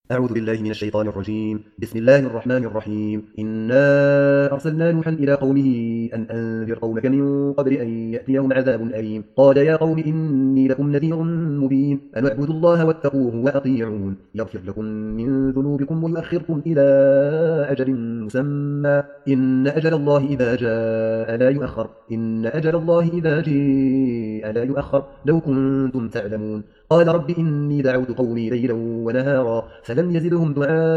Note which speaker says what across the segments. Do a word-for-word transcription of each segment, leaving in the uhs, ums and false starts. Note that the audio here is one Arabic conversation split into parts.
Speaker 1: أعوذ بالله من الشيطان الرجيم. بسم الله الرحمن الرحيم. إنا أرسلنا نوحا إلى قومه أن أنذر قومك من قبل أن يأتيهم عذاب أليم. قال يا قوم إني لكم نذير مبين أن اعبدوا الله واتقوه وأطيعون يغفر لكم من ذنوبكم ويؤخركم إلى أجل مسمى إن أجل الله إذا جاء لا يؤخر إن أجل الله إذا جاء لا يؤخر لو كنتم تعلمون. قال رب إني دعوت قومي ليلا ونهارا فلم يزدهم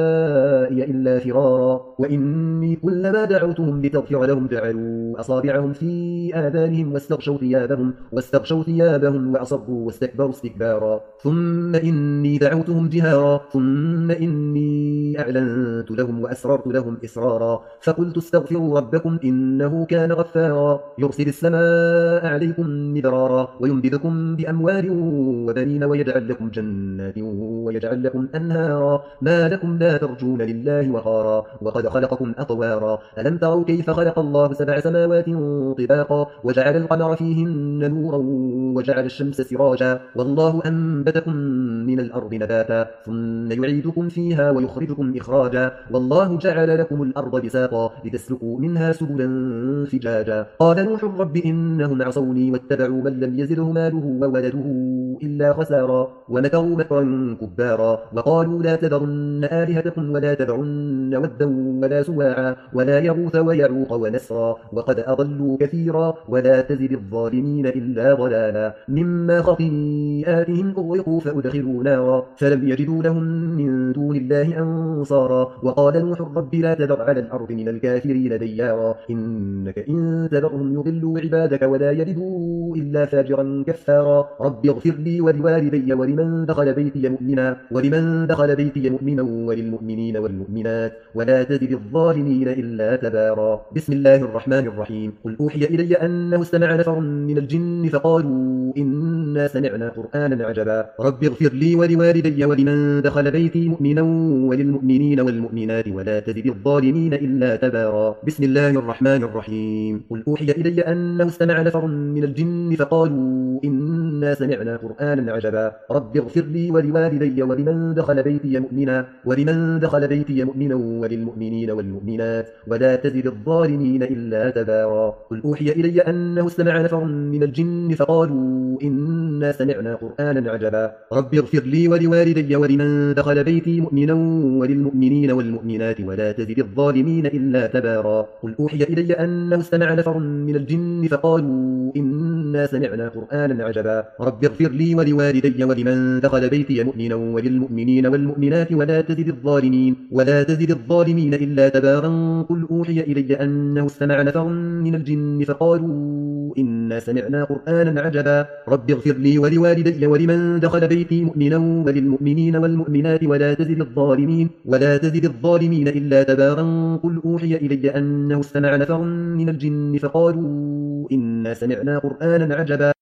Speaker 1: دعائي إلا فرارا وإني كلما دعوتهم لتغفر لهم جعلوا أصابعهم في آذانهم واستغشوا ثيابهم واستغشوا ثيابهم وأصروا واستكبروا استكبارا ثم إني دعوتهم جهارا ثم إني أعلنت لهم وأسررت لهم إسرارا فقلت استغفروا ربكم إنه كان غفارا يرسل السماء عليكم مدرارا ويمددكم بأموال وبنين ويجعل لكم جنات ويجعل لكم أنهارا ما لكم لا ترجون لله وقارا وقد خلقكم أطوارا ألم تروا كيف خلق الله سبع سماوات طباقا وجعل القمر فيهن نورا وجعل الشمس سراجا والله أنبتكم من الأرض نباتا ثم يعيدكم فيها ويخرجكم إخراجا والله جعل لكم الأرض بساطا لتسلكوا منها سبلا فجاجا قال نوح رب إنهم عصوني واتبعوا من لم يزده ماله وولده إلا خسارا ومكروا مكرا كبارا وقالوا لا تذرن آلهتكم ولا تذرن ودا ولا سواعا ولا يغوث ويعوق ونسرا وقد أضلوا كثيرا ولا تزد الظالمين إلا ضلالا مما خطيئاتهم أغرقوا فأدخلوا نارا فلم يجدوا لهم من دون الله أنصارا وقال نوح رب لا تذر على الأرض من الكافرين ديارا إنك إن تذرهم يضلوا عبادك ولا يلدوا إلا فاجرا كفارا رب اغفر لي ولوالدي ولمن دخل بيتي مؤمنا ولمن دخل بيتي مؤمنا وللمؤمنين والمؤمنات ولا تزد الظالمين إلا تبارا بسم الله الرحمن الرحيم. قل أوحي إلي أنه استمع نفر من الجن فقالوا إنا سمعنا قرآنا عجبا رب اغفر لي ولوالدي ولمن دخل بيتي مؤمنا وللمؤمنين والمؤمنات ولا تزد الظالمين إلا تبارا بسم الله الرحمن الرحيم. قل أوحي إلي أنه استمع نفر من الجن فقالوا إنا سمعنا قرآنا عجبا رب اغفر لي ولوالدي ولمن دخل بيتي مؤمنا ولمن دخل بيتي مؤمنا وللمؤمنين والمؤمنات ولا تزد الظالمين إلا تبارا قل أوحي إلي أنه استمع نفر من الجن فقالوا إنا سمعنا قرآنا عجبا رب اغفر لي ولوالدي ولمن دخل بيتي مؤمنا وللمؤمنين والمؤمنات ولا تزد الظالمين إلا تبارا قل أوحي إلي أنه استمع نفر من الجن فقالوا إنا سمعنا قرآنا عجبا رب اغفر لي ولوالدي ولمن دخل بيتي مؤمنا وللمؤمنين والمؤمنات ولا تزد الظالمين ولا تزد الظالمين إلا تبارا قل أوحي إلي أنه استمع نفر من الجن فقالوا إنا سمعنا قرآنا عجبا رب اغفر لي ولوالدي ولمن دخل بيتي مؤمنا وللمؤمنين والمؤمنات ولا تزد الظالمين ولا تزد الظالمين إلا تبارا قل أوحي إلي أنه استمع نفر من الجن فقالوا إنا سمعنا قرآنا عجبا